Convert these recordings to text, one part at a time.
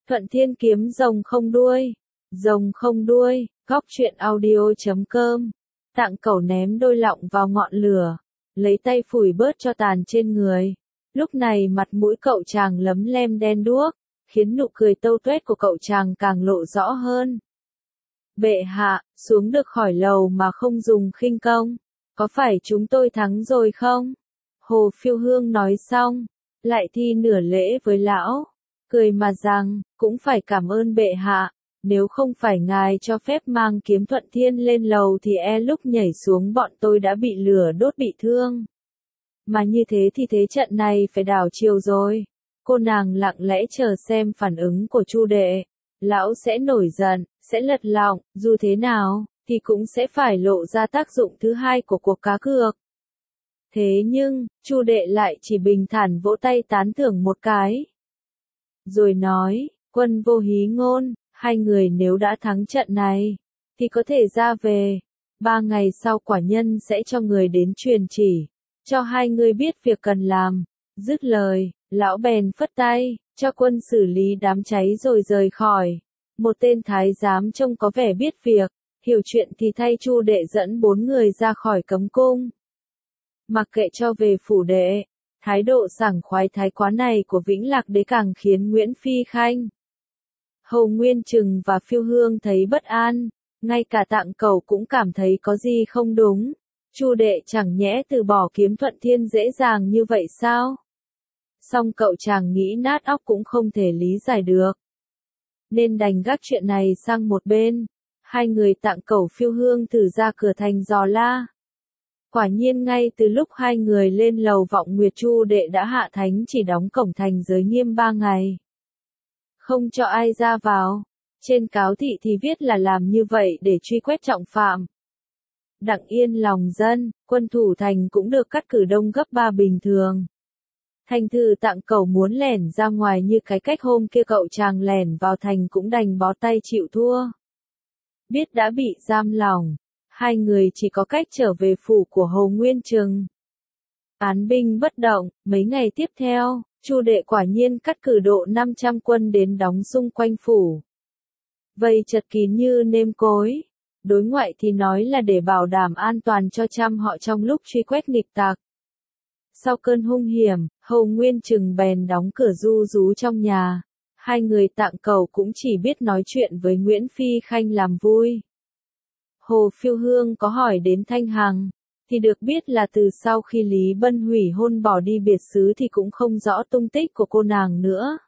Thuận Thiên kiếm rồng không đuôi. Rồng không đuôi, góc truyện audio.com. Tạng cẩu ném đôi lọng vào ngọn lửa, lấy tay phủi bớt cho tàn trên người. Lúc này mặt mũi cậu chàng lấm lem đen đuốc, khiến nụ cười tâu tuét của cậu chàng càng lộ rõ hơn. Bệ hạ, xuống được khỏi lầu mà không dùng khinh công, có phải chúng tôi thắng rồi không? Hồ Phiêu Hương nói xong, lại thi nửa lễ với lão, cười mà rằng, cũng phải cảm ơn bệ hạ, nếu không phải ngài cho phép mang kiếm Thuận Thiên lên lầu thì lúc nhảy xuống bọn tôi đã bị lửa đốt bị thương. Mà như thế thì thế trận này phải đảo chiều rồi. Cô nàng lặng lẽ chờ xem phản ứng của Chu đệ. Lão sẽ nổi giận, sẽ lật lọng, dù thế nào, thì cũng sẽ phải lộ ra tác dụng thứ hai của cuộc cá cược. Thế nhưng, Chu đệ lại chỉ bình thản vỗ tay tán thưởng một cái. Rồi nói, Quân Vô Hí Ngôn, hai người nếu đã thắng trận này, thì có thể ra về. 3 ngày sau quả nhân sẽ cho người đến truyền chỉ, cho hai người biết việc cần làm. Dứt lời, lão bèn phất tay, cho quân xử lý đám cháy rồi rời khỏi. Một tên thái giám trông có vẻ biết việc, hiểu chuyện thì thay Chu đệ dẫn 4 người ra khỏi cấm cung. Mặc kệ cho về phủ đệ, thái độ sảng khoái thái quá này của Vĩnh Lạc Đế càng khiến Nguyễn Phi Khanh, Hầu Nguyên Trừng và Phiêu Hương thấy bất an, ngay cả Tạng Cẩu cũng cảm thấy có gì không đúng. Chu đệ chẳng nhẽ từ bỏ kiếm Thuận Thiên dễ dàng như vậy sao? Song cậu chàng nghĩ nát óc cũng không thể lý giải được, nên đành gác chuyện này sang một bên. Hai người Tạng Cẩu Phiêu Hương thử ra cửa thành dò la. Quả nhiên ngay từ lúc hai người lên lầu Vọng Nguyệt, Chu đệ đã hạ thánh chỉ đóng cổng thành giới nghiêm 3 ngày, không cho ai ra vào. Trên cáo thị thì viết là làm như vậy để truy quét trọng phạm, đặng yên lòng dân. Quân thủ thành cũng được cắt cử đông gấp 3 bình thường. Thành thử Tạng Cẩu muốn lẻn ra ngoài như cái cách hôm kia cậu chàng lẻn vào thành cũng đành bó tay chịu thua. Biết đã bị giam lỏng, hai người chỉ có cách trở về phủ của Hầu Nguyên Trừng. Án binh bất động. Mấy ngày tiếp theo, Chu đệ quả nhiên cắt cử độ 500 quân đến đóng xung quanh phủ, vây chật kín như nêm cối. Đối ngoại thì nói là để bảo đảm an toàn cho trăm họ trong lúc truy quét nghịch tặc. Sau cơn hung hiểm, Hầu Nguyên Trừng bèn đóng cửa ru rú trong nhà. Hai người Tạng Cẩu cũng chỉ biết nói chuyện với Nguyễn Phi Khanh làm vui. Hồ Phiêu Hương có hỏi đến Thanh Hằng, thì được biết là từ sau khi Lý Bân hủy hôn bỏ đi biệt xứ thì cũng không rõ tung tích của cô nàng nữa.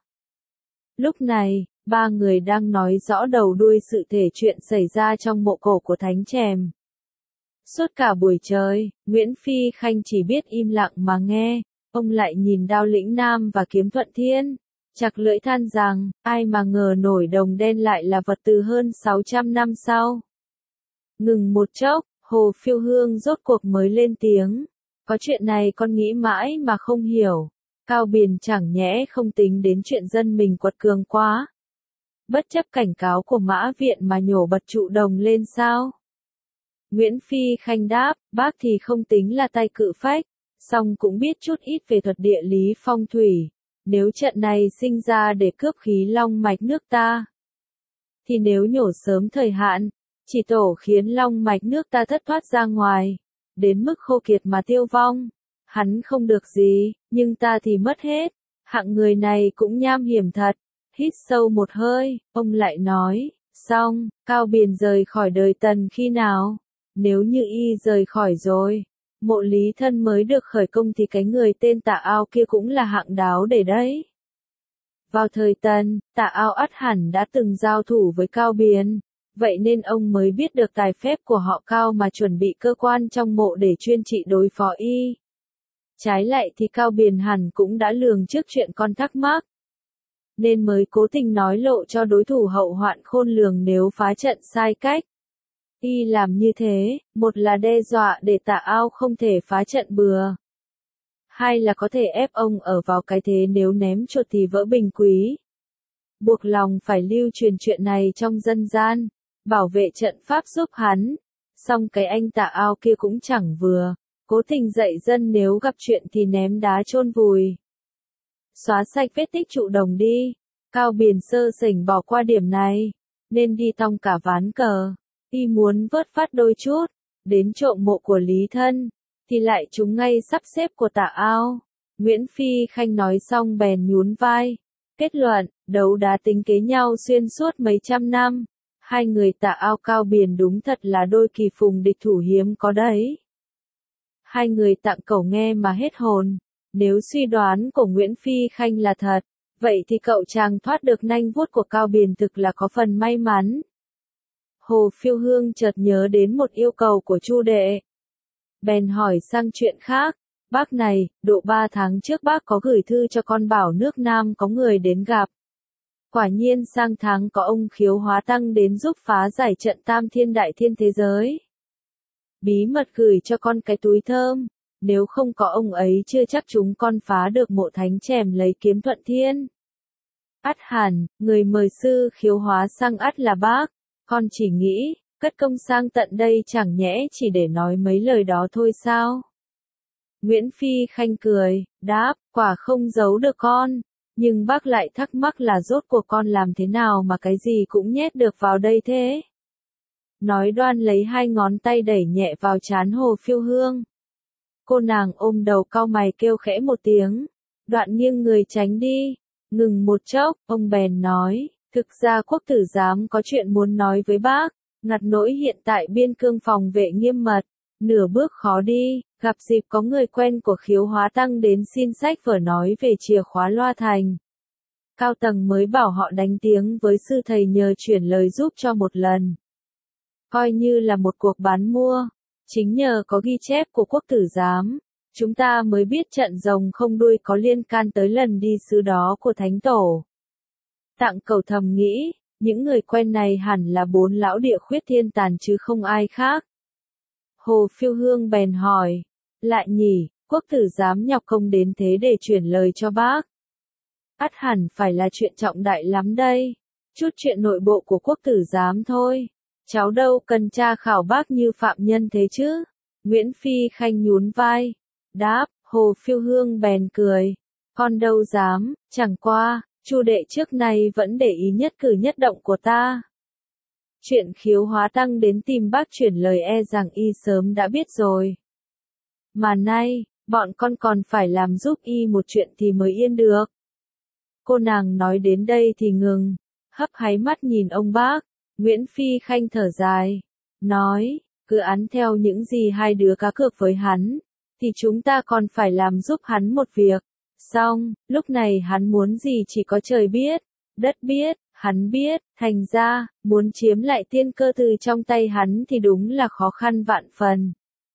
Lúc này, ba người đang nói rõ đầu đuôi sự thể chuyện xảy ra trong mộ cổ của Thánh Chèm. Suốt cả buổi trời, Nguyễn Phi Khanh chỉ biết im lặng mà nghe. Ông lại nhìn Đao Lĩnh Nam và kiếm Thuận Thiên, chặt lưỡi than rằng, ai mà ngờ nổi đồng đen lại là vật từ hơn 600 năm sau. Ngừng một chốc, Hồ Phiêu Hương rốt cuộc mới lên tiếng. Có chuyện này con nghĩ mãi mà không hiểu. Cao Biền chẳng nhẽ không tính đến chuyện dân mình quật cường quá, bất chấp cảnh cáo của Mã Viện mà nhổ bật trụ đồng lên sao? Nguyễn Phi Khanh đáp, bác thì không tính là tay cự phách, song cũng biết chút ít về thuật địa lý phong thủy. Nếu trận này sinh ra để cướp khí long mạch nước ta, thì nếu nhổ sớm thời hạn, chỉ tổ khiến long mạch nước ta thất thoát ra ngoài, đến mức khô kiệt mà tiêu vong. Hắn không được gì, nhưng ta thì mất hết. Hạng người này cũng nham hiểm thật. Hít sâu một hơi, ông lại nói, xong, Cao Biền rời khỏi đời Tần khi nào? Nếu như y rời khỏi rồi, Mộ Lý Thân mới được khởi công thì cái người tên Tạ Ao kia cũng là hạng đáo để đấy. Vào thời Tần, Tạ Ao ắt hẳn đã từng giao thủ với Cao Biền, vậy nên ông mới biết được tài phép của họ Cao mà chuẩn bị cơ quan trong mộ để chuyên trị đối phó y. Trái lại thì Cao Biền hẳn cũng đã lường trước chuyện con thắc mắc, nên mới cố tình nói lộ cho đối thủ hậu hoạn khôn lường nếu phá trận sai cách. Y làm như thế, một là đe dọa để Tạ Ao không thể phá trận bừa, hai là có thể ép ông ở vào cái thế nếu ném chuột thì vỡ bình quý. Buộc lòng phải lưu truyền chuyện này trong dân gian, bảo vệ trận pháp giúp hắn. Song cái anh Tạ Ao kia cũng chẳng vừa, cố tình dạy dân nếu gặp chuyện thì ném đá chôn vùi, xóa sạch vết tích trụ đồng đi. Cao Biền sơ sảnh bỏ qua điểm này, nên đi tong cả ván cờ, y muốn vớt phát đôi chút, đến trộm mộ của Lý Thân, thì lại trúng ngay sắp xếp của Tạ Ao. Nguyễn Phi Khanh nói xong bèn nhún vai, kết luận, đấu đá tính kế nhau xuyên suốt mấy trăm năm, hai người Tạ Ao Cao Biền đúng thật là đôi kỳ phùng địch thủ hiếm có đấy. Hai người Tạng Cẩu nghe mà hết hồn, nếu suy đoán của Nguyễn Phi Khanh là thật, vậy thì cậu chàng thoát được nanh vuốt của Cao Biền thực là có phần may mắn. Hồ Phiêu Hương chợt nhớ đến một yêu cầu của Chu đệ. Bèn hỏi sang chuyện khác, bác này, độ 3 tháng trước bác có gửi thư cho con bảo nước Nam có người đến gặp. Quả nhiên sang tháng có ông Khiếu Hóa Tăng đến giúp phá giải trận Tam Thiên Đại Thiên thế giới. Bí mật gửi cho con cái túi thơm, nếu không có ông ấy chưa chắc chúng con phá được mộ thánh chèm lấy kiếm Thuận Thiên. Ắt hẳn, người mời sư Khiếu Hóa sang ắt là bác, con chỉ nghĩ, cất công sang tận đây chẳng nhẽ chỉ để nói mấy lời đó thôi sao? Nguyễn Phi Khanh cười, đáp, quả không giấu được con, nhưng bác lại thắc mắc là rốt cuộc con làm thế nào mà cái gì cũng nhét được vào đây thế? Nói đoan lấy hai ngón tay đẩy nhẹ vào trán Hồ Phiêu Hương. Cô nàng ôm đầu cau mày kêu khẽ một tiếng, đoạn nghiêng người tránh đi, ngừng một chốc, ông bèn nói, thực ra quốc tử giám có chuyện muốn nói với bác, ngặt nỗi hiện tại biên cương phòng vệ nghiêm mật, nửa bước khó đi, gặp dịp có người quen của Khiếu Hóa Tăng đến xin sách vở nói về chìa khóa loa thành. Cao tầng mới bảo họ đánh tiếng với sư thầy nhờ chuyển lời giúp cho một lần. Coi như là một cuộc bán mua, chính nhờ có ghi chép của quốc tử giám, chúng ta mới biết trận rồng không đuôi có liên can tới lần đi sứ đó của Thánh Tổ. Tạng Cẩu thầm nghĩ, những người quen này hẳn là 4 lão địa khuyết thiên tàn chứ không ai khác. Hồ Phiêu Hương bèn hỏi, lại nhỉ, quốc tử giám nhọc công đến thế để chuyển lời cho bác. Ắt hẳn phải là chuyện trọng đại lắm đây, chút chuyện nội bộ của quốc tử giám thôi. Cháu đâu cần tra khảo bác như phạm nhân thế chứ? Nguyễn Phi Khanh nhún vai. Đáp, Hồ Phiêu Hương bèn cười. Con đâu dám, chẳng qua, Chu đệ trước nay vẫn để ý nhất cử nhất động của ta. Chuyện Khiếu Hóa Tăng đến tìm bác chuyển lời e rằng y sớm đã biết rồi. Mà nay, bọn con còn phải làm giúp y một chuyện thì mới yên được. Cô nàng nói đến đây thì ngừng, hấp háy mắt nhìn ông bác. Nguyễn Phi Khanh thở dài, nói, cứ án theo những gì hai đứa cá cược với hắn, thì chúng ta còn phải làm giúp hắn một việc. Xong, lúc này hắn muốn gì chỉ có trời biết, đất biết, hắn biết, thành ra, muốn chiếm lại tiên cơ từ trong tay hắn thì đúng là khó khăn vạn phần.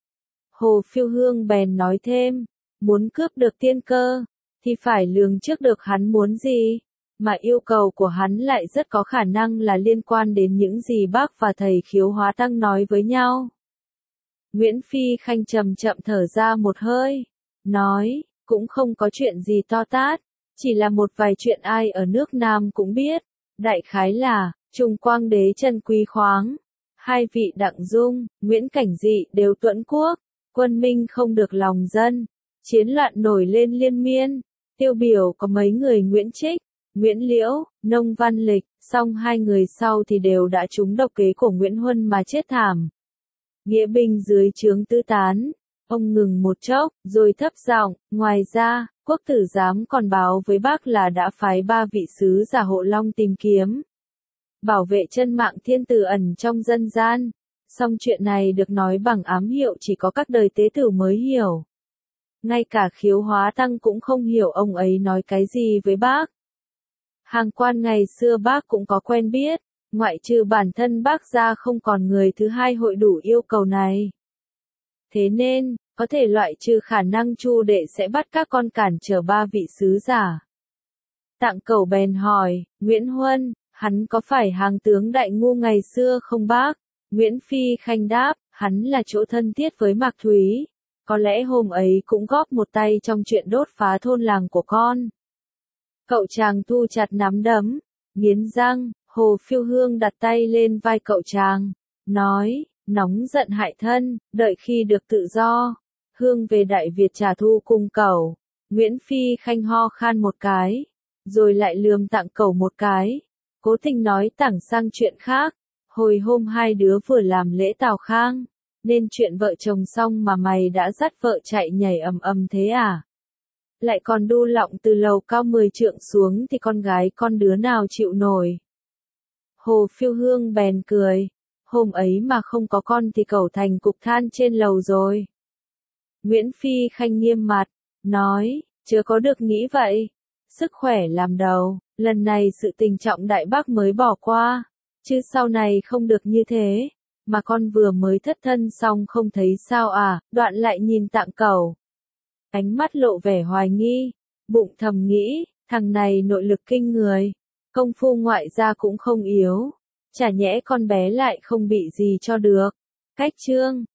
Hồ Phiêu Hương bèn nói thêm, muốn cướp được tiên cơ, thì phải lường trước được hắn muốn gì. Mà yêu cầu của hắn lại rất có khả năng là liên quan đến những gì bác và thầy Khiếu Hóa Tăng nói với nhau. Nguyễn Phi Khanh chậm chậm thở ra một hơi, nói, cũng không có chuyện gì to tát, chỉ là một vài chuyện ai ở nước Nam cũng biết, đại khái là, Trung Quang Đế Trần Quý Khoáng, hai vị Đặng Dung, Nguyễn Cảnh Dị đều tuẫn quốc, quân Minh không được lòng dân, chiến loạn nổi lên liên miên, tiêu biểu có mấy người Nguyễn Trích, Nguyễn Liễu, Nông Văn Lịch, song hai người sau thì đều đã trúng độc kế của Nguyễn Huân mà chết thảm. Nghĩa binh dưới trướng tứ tán, ông ngừng một chốc, rồi thấp giọng, ngoài ra, quốc tử giám còn báo với bác là đã phái 3 vị sứ giả hộ long tìm kiếm, bảo vệ chân mạng thiên tử ẩn trong dân gian. Song chuyện này được nói bằng ám hiệu chỉ có các đời tế tử mới hiểu. Ngay cả Khiếu Hóa Tăng cũng không hiểu ông ấy nói cái gì với bác. Hàng quan ngày xưa bác cũng có quen biết, ngoại trừ bản thân bác ra không còn người thứ hai hội đủ yêu cầu này. Thế nên, có thể loại trừ khả năng Chu đệ sẽ bắt các con cản trở 3 vị sứ giả. Tạng Cẩu bèn hỏi, Nguyễn Huân, hắn có phải hàng tướng đại ngu ngày xưa không bác? Nguyễn Phi Khanh đáp, hắn là chỗ thân thiết với Mạc Thúy. Có lẽ hôm ấy cũng góp một tay trong chuyện đốt phá thôn làng của con. Cậu chàng thu chặt nắm đấm, nghiến răng, Hồ Phiêu Hương đặt tay lên vai cậu chàng, nói, nóng giận hại thân, đợi khi được tự do, Hương về Đại Việt trả thù cùng cậu. Nguyễn Phi Khanh ho khan một cái, rồi lại lườm Tặng Cẩu một cái. Cố tình nói thẳng sang chuyện khác. Hồi hôm hai đứa vừa làm lễ tào khang, nên chuyện vợ chồng xong mà mày đã dắt vợ chạy nhảy ầm ầm thế à? Lại còn đu lọng từ lầu cao 10 trượng xuống thì con gái con đứa nào chịu nổi. Hồ Phiêu Hương bèn cười. Hôm ấy mà không có con thì cẩu thành cục than trên lầu rồi. Nguyễn Phi Khanh nghiêm mặt, nói, chưa có được nghĩ vậy. Sức khỏe làm đầu, lần này sự tình trọng đại bác mới bỏ qua. Chứ sau này không được như thế. Mà con vừa mới thất thân xong không thấy sao à, đoạn lại nhìn Tặng Cẩu. Ánh mắt lộ vẻ hoài nghi, bụng thầm nghĩ, thằng này nội lực kinh người, công phu ngoại gia cũng không yếu, chả nhẽ con bé lại không bị gì cho được. Cách chương